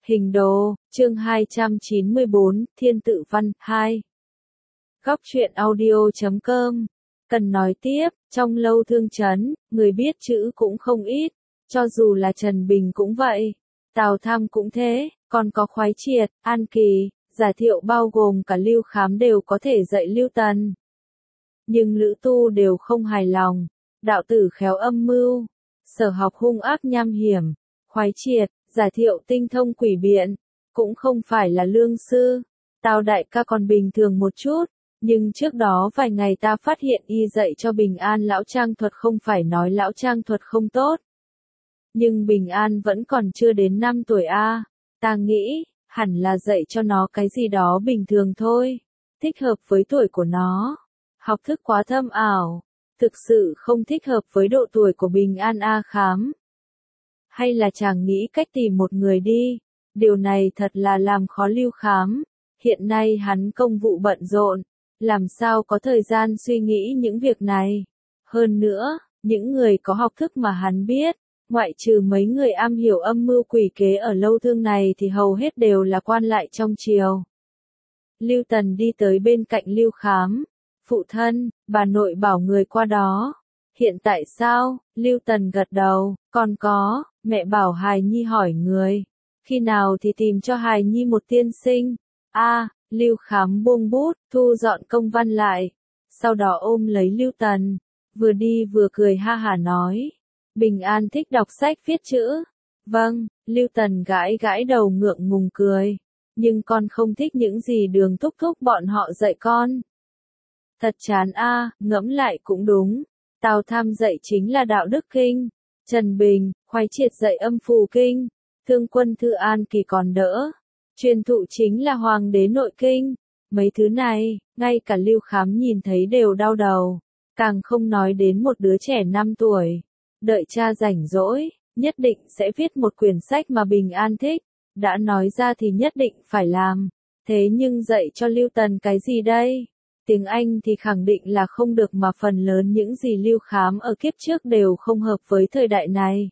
Hình đồ, chương 294, Thiên Tự Văn, 2. Góc truyện audio.com. Cần nói tiếp, trong Lâu Thương Trấn, người biết chữ cũng không ít, cho dù là Trần Bình cũng vậy, Tào Tham cũng thế, còn có Khoái Triệt, An Kỳ, Giả Thiệu bao gồm cả Lưu Khám đều có thể dạy Lưu Tần. Nhưng Lữ Tu đều không hài lòng, đạo tử khéo âm mưu, Sở Học hung ác nham hiểm, Khoái Triệt, Giả Thiệu tinh thông quỷ biện, cũng không phải là lương sư. Tào đại ca còn bình thường một chút, nhưng trước đó vài ngày ta phát hiện y dạy cho Bình An lão trang thuật, không phải nói lão trang thuật không tốt. Nhưng Bình An vẫn còn chưa đến 5 tuổi a, ta nghĩ, hẳn là dạy cho nó cái gì đó bình thường thôi, thích hợp với tuổi của nó. Học thức quá thâm ảo, thực sự không thích hợp với độ tuổi của Bình An a Khám. Hay là chàng nghĩ cách tìm một người đi, điều này thật là làm khó Lưu Khám, hiện nay hắn công vụ bận rộn, làm sao có thời gian suy nghĩ những việc này. Hơn nữa, những người có học thức mà hắn biết, ngoại trừ mấy người am hiểu âm mưu quỷ kế ở Lâu Thương này thì hầu hết đều là quan lại trong triều. Lưu Tần đi tới bên cạnh Lưu Khám, phụ thân, bà nội bảo người qua đó. Hiện tại sao? Lưu Tần gật đầu, còn có, mẹ bảo hài nhi hỏi người, khi nào thì tìm cho hài nhi một tiên sinh. Lưu Khám buông bút, thu dọn công văn lại, sau đó ôm lấy Lưu Tần, vừa đi vừa cười ha hả nói, Bình An thích đọc sách viết chữ. Vâng, Lưu Tần gãi gãi đầu ngượng ngùng cười, nhưng con không thích những gì Đường thúc thúc bọn họ dạy con. Thật chán ngẫm lại cũng đúng. Tào Tham dạy chính là đạo đức kinh, Trần Bình, Khoái Triệt dạy âm phù kinh, Thương Quân Thư An Kỳ còn đỡ, truyền thụ chính là Hoàng đế nội kinh. Mấy thứ này, ngay cả Lưu Khám nhìn thấy đều đau đầu, càng không nói đến một đứa trẻ 5 tuổi. Đợi cha rảnh rỗi, nhất định sẽ viết một quyển sách mà Bình An thích, đã nói ra thì nhất định phải làm. Thế nhưng dạy cho Lưu Tần cái gì đây? Tiếng Anh thì khẳng định là không được, mà phần lớn những gì Lưu Khám ở kiếp trước đều không hợp với thời đại này.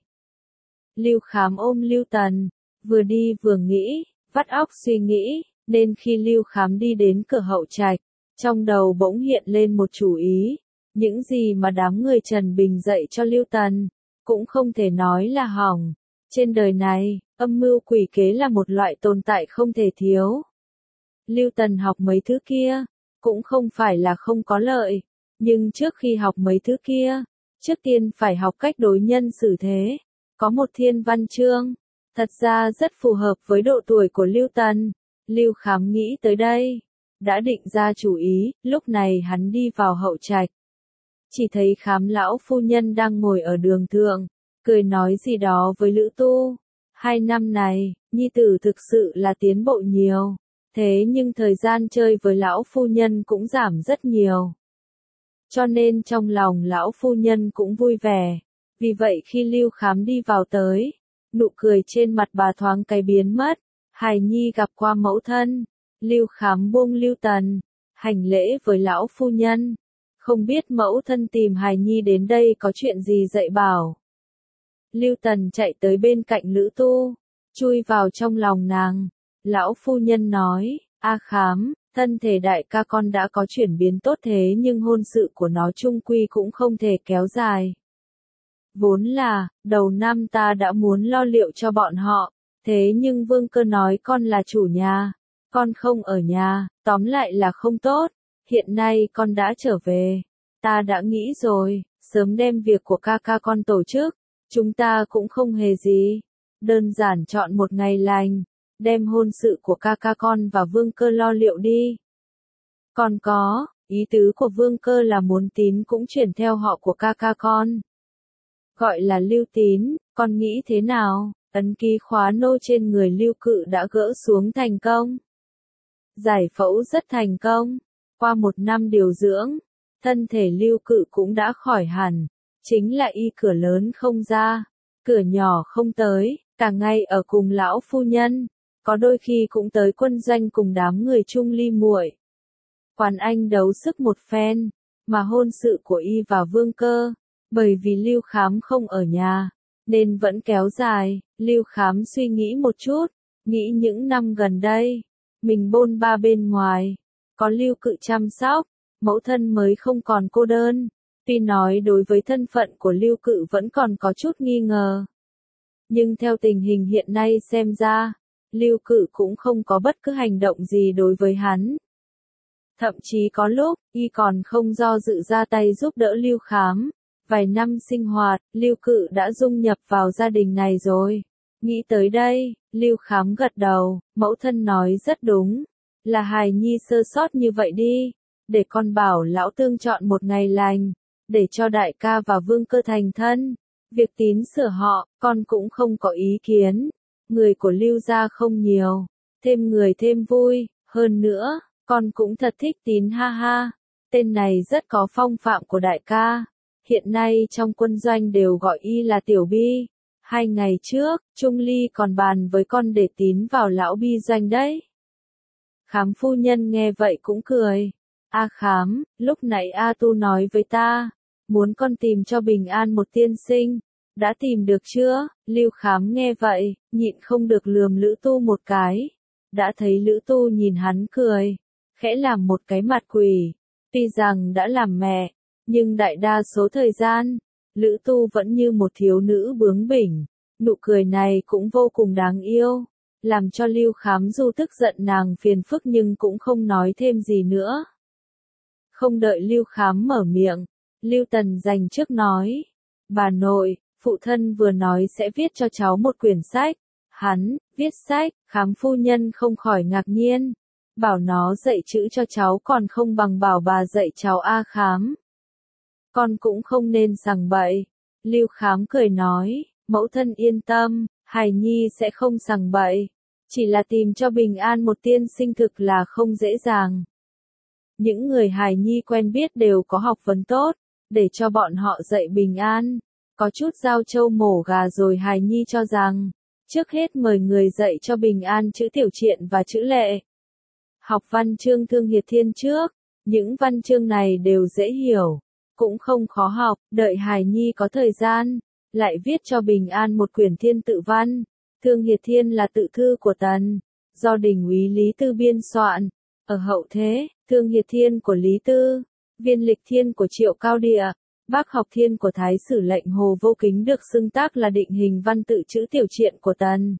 Lưu Khám ôm Lưu Tần, vừa đi vừa nghĩ, vắt óc suy nghĩ, nên khi Lưu Khám đi đến cửa hậu trạch, trong đầu bỗng hiện lên một chủ ý, những gì mà đám người Trần Bình dạy cho Lưu Tần, cũng không thể nói là hỏng. Trên đời này, âm mưu quỷ kế là một loại tồn tại không thể thiếu. Lưu Tần học mấy thứ kia, cũng không phải là không có lợi, nhưng trước khi học mấy thứ kia, trước tiên phải học cách đối nhân xử thế. Có một thiên văn chương, thật ra rất phù hợp với độ tuổi của Lưu Tần. Lưu Khám nghĩ tới đây, đã định ra chủ ý, lúc này hắn đi vào hậu trạch. Chỉ thấy Khám lão phu nhân đang ngồi ở đường thượng, cười nói gì đó với Lữ Tu. 2 năm này, nhi tử thực sự là tiến bộ nhiều. Thế nhưng thời gian chơi với lão phu nhân cũng giảm rất nhiều. Cho nên trong lòng lão phu nhân cũng vui vẻ. Vì vậy khi Lưu Khám đi vào tới, nụ cười trên mặt bà thoáng cái biến mất. Hài nhi gặp qua mẫu thân. Lưu Khám buông Lưu Tần, hành lễ với lão phu nhân. Không biết mẫu thân tìm hài nhi đến đây có chuyện gì dạy bảo. Lưu Tần chạy tới bên cạnh Lữ Tu, chui vào trong lòng nàng. Lão phu nhân nói, Khám, thân thể đại ca con đã có chuyển biến tốt, thế nhưng hôn sự của nó chung quy cũng không thể kéo dài. Vốn là, đầu năm ta đã muốn lo liệu cho bọn họ, thế nhưng Vương Cơ nói con là chủ nhà, con không ở nhà, tóm lại là không tốt. Hiện nay con đã trở về, ta đã nghĩ rồi, sớm đem việc của ca ca con tổ chức, chúng ta cũng không hề gì, đơn giản chọn một ngày lành, đem hôn sự của ca ca con và Vương Cơ lo liệu đi. Còn có, ý tứ của Vương Cơ là muốn Tín cũng chuyển theo họ của ca ca con. Gọi là Lưu Tín, con nghĩ thế nào? Ấn ký khóa nô trên người Lưu Cự đã gỡ xuống thành công. Giải phẫu rất thành công. Qua 1 năm điều dưỡng, thân thể Lưu Cự cũng đã khỏi hẳn. Chính là y cửa lớn không ra, cửa nhỏ không tới, cả ngày ở cùng lão phu nhân. Có đôi khi cũng tới quân doanh cùng đám người Trung Ly muội. Quán Anh đấu sức một phen, mà hôn sự của y và Vương Cơ, bởi vì Lưu Khám không ở nhà, nên vẫn kéo dài. Lưu Khám suy nghĩ một chút, nghĩ những năm gần đây, mình bôn ba bên ngoài, có Lưu Cự chăm sóc, mẫu thân mới không còn cô đơn. Tuy nói đối với thân phận của Lưu Cự vẫn còn có chút nghi ngờ. Nhưng theo tình hình hiện nay xem ra, Lưu Cự cũng không có bất cứ hành động gì đối với hắn. Thậm chí có lúc, y còn không do dự ra tay giúp đỡ Lưu Khám. Vài năm sinh hoạt, Lưu Cự đã dung nhập vào gia đình này rồi. Nghĩ tới đây, Lưu Khám gật đầu, mẫu thân nói rất đúng. Là hài nhi sơ sót như vậy đi. Để con bảo lão tương chọn một ngày lành. Để cho đại ca và vương cơ thành thân. Việc tín sửa họ, con cũng không có ý kiến. Người của Lưu gia không nhiều. Thêm người thêm vui. Hơn nữa, con cũng thật thích Tín ha ha. Tên này rất có phong phạm của đại ca. Hiện nay trong quân doanh đều gọi y là Tiểu Bi. 2 ngày trước, Trung Ly còn bàn với con để Tín vào lão Bi doanh đấy. Khám phu nhân nghe vậy cũng cười. A Khám, lúc nãy A Tu nói với ta, muốn con tìm cho Bình An một tiên sinh. Đã tìm được chưa? Lưu Khám nghe vậy, nhịn không được lườm Lữ Tu một cái. Đã thấy Lữ Tu nhìn hắn cười, khẽ làm một cái mặt quỷ. Tuy rằng đã làm mẹ, nhưng đại đa số thời gian, Lữ Tu vẫn như một thiếu nữ bướng bỉnh. Nụ cười này cũng vô cùng đáng yêu, làm cho Lưu Khám dù tức giận nàng phiền phức nhưng cũng không nói thêm gì nữa. Không đợi Lưu Khám mở miệng, Lưu Tần dành trước nói, bà nội, phụ thân vừa nói sẽ viết cho cháu một quyển sách. Hắn, viết sách, Khám phu nhân không khỏi ngạc nhiên. Bảo nó dạy chữ cho cháu còn không bằng bảo bà dạy cháu A Khám. Con cũng không nên sằng bậy. Lưu Khám cười nói, mẫu thân yên tâm, hài nhi sẽ không sằng bậy. Chỉ là tìm cho Bình An một tiên sinh thực là không dễ dàng. Những người hài nhi quen biết đều có học vấn tốt, để cho bọn họ dạy Bình An. Có chút giao châu mổ gà rồi hài nhi cho rằng, trước hết mời người dạy cho Bình An chữ tiểu triện và chữ lệ. Học văn chương Thương Hiệt Thiên trước, những văn chương này đều dễ hiểu, cũng không khó học, đợi hài nhi có thời gian, lại viết cho Bình An một quyển thiên tự văn. Thương Hiệt Thiên là tự thư của Tần, do đình úy Lý Tư biên soạn. Ở hậu thế, Thương Hiệt Thiên của Lý Tư, Viên Lịch Thiên của Triệu Cao Địa, Bác Học Thiên của Thái sử lệnh Hồ Vô Kính được xưng tác là định hình văn tự chữ tiểu triện của Tần.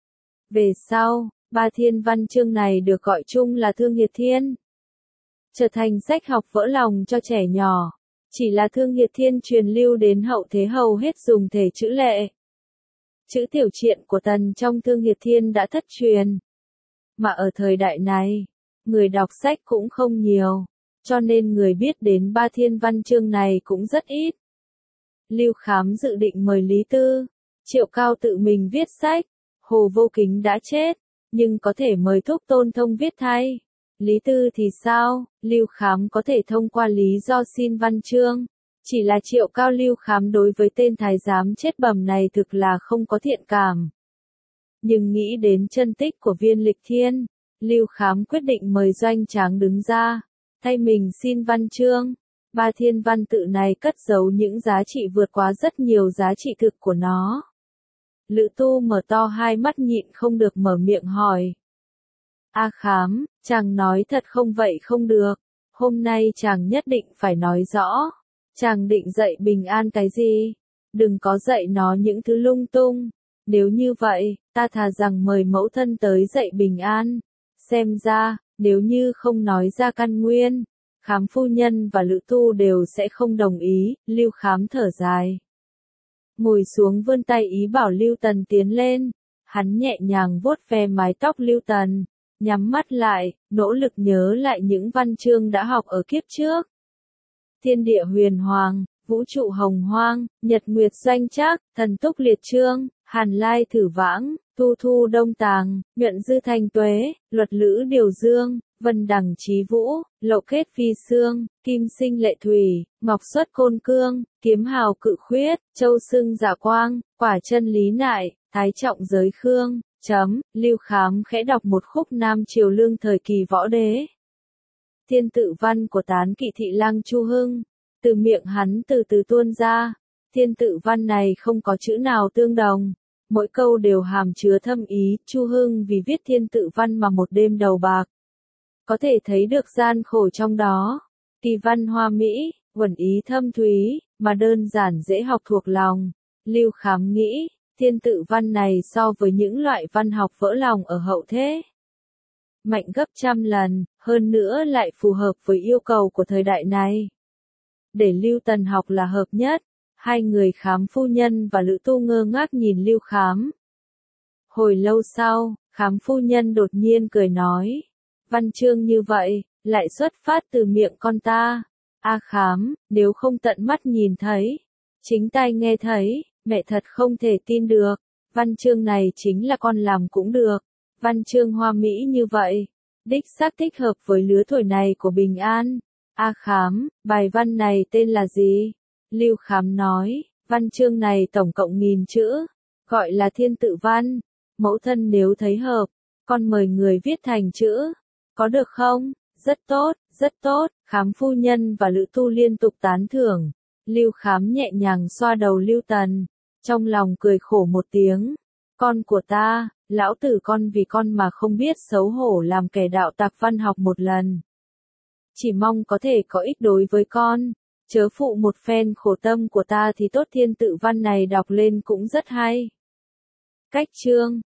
Về sau, 3 thiên văn chương này được gọi chung là Thương Hiệt Thiên, trở thành sách học vỡ lòng cho trẻ nhỏ. Chỉ là Thương Hiệt Thiên truyền lưu đến hậu thế hầu hết dùng thể chữ lệ. Chữ tiểu triện của Tần trong Thương Hiệt Thiên đã thất truyền. Mà ở thời đại này, người đọc sách cũng không nhiều, cho nên người biết đến 3 thiên văn chương này cũng rất ít. Lưu Khám dự định mời Lý Tư, Triệu Cao tự mình viết sách. Hồ Vô Kính đã chết, nhưng có thể mời Thúc Tôn Thông viết thay. Lý Tư thì sao? Lưu Khám có thể thông qua lý do xin văn chương. Chỉ là Triệu Cao Lưu Khám đối với tên thái giám chết bầm này thực là không có thiện cảm. Nhưng nghĩ đến chân tích của Viên Lịch Thiên, Lưu Khám quyết định mời Doanh Tráng đứng ra, thay mình xin văn chương. 3 thiên văn tự này cất giấu những giá trị vượt quá rất nhiều giá trị thực của nó. Lữ Tu mở to hai mắt nhịn không được mở miệng hỏi. A Khám, chàng nói thật không vậy không được, hôm nay chàng nhất định phải nói rõ. Chàng định dạy Bình An cái gì? Đừng có dạy nó những thứ lung tung. Nếu như vậy, ta thà rằng mời mẫu thân tới dạy Bình An. Xem ra, nếu như không nói ra căn nguyên, Khám phu nhân và Lữ Tu đều sẽ không đồng ý. Lưu Khám thở dài, ngồi xuống vươn tay ý bảo Lưu Tần tiến lên. Hắn nhẹ nhàng vuốt ve mái tóc Lưu Tần, nhắm mắt lại, nỗ lực nhớ lại những văn chương đã học ở kiếp trước. Thiên địa huyền hoàng, vũ trụ hồng hoang, nhật nguyệt doanh trác, thần túc liệt trương, hàn lai thử vãng, thu thu đông tàng, nhuận dư thanh tuế, luật lữ điều dương, vân đằng chí vũ, lộ kết phi xương, kim sinh lệ thủy, ngọc xuất côn cương, kiếm hào cự khuyết, châu sưng dạ quang, quả chân lý nại, thái trọng giới khương. Lưu Khám khẽ đọc một khúc Nam Triều Lương thời kỳ võ đế. Thiên tự văn của tán kỵ thị lang Chu Hưng, từ miệng hắn từ từ tuôn ra. Thiên tự văn này không có chữ nào tương đồng, Mỗi câu đều hàm chứa thâm ý, Chu Hưng vì viết thiên tự văn mà một đêm đầu bạc. Có thể thấy được gian khổ trong đó. Kỳ văn hoa mỹ, uẩn ý thâm thúy, mà đơn giản dễ học thuộc lòng. Lưu Khám nghĩ, thiên tự văn này so với những loại văn học vỡ lòng ở hậu thế mạnh gấp trăm lần, hơn nữa lại phù hợp với yêu cầu của thời đại này. Để Lưu Tần học là hợp nhất. Hai người Khám phu nhân và Lữ Tu ngơ ngác nhìn Lưu Khám. Hồi lâu sau, Khám phu nhân đột nhiên cười nói. Văn chương như vậy, lại xuất phát từ miệng con ta. A Khám, nếu không tận mắt nhìn thấy, chính tai nghe thấy, mẹ thật không thể tin được. Văn chương này chính là con làm cũng được. Văn chương hoa mỹ như vậy, đích xác thích hợp với lứa tuổi này của Bình An. A Khám, bài văn này tên là gì? Lưu Khám nói, văn chương này tổng cộng 1000 chữ, gọi là thiên tự văn. Mẫu thân nếu thấy hợp, con mời người viết thành chữ. Có được không? Rất tốt, rất tốt. Khám phu nhân và Lữ Tu liên tục tán thưởng. Lưu Khám nhẹ nhàng xoa đầu Lưu Tần, trong lòng cười khổ một tiếng. Con của ta, lão tử con vì con mà không biết xấu hổ làm kẻ đạo tặc văn học một lần. Chỉ mong có thể có ích đối với con. Chớ phụ một phen khổ tâm của ta thì tốt, thiên tự văn này đọc lên cũng rất hay. Cách chương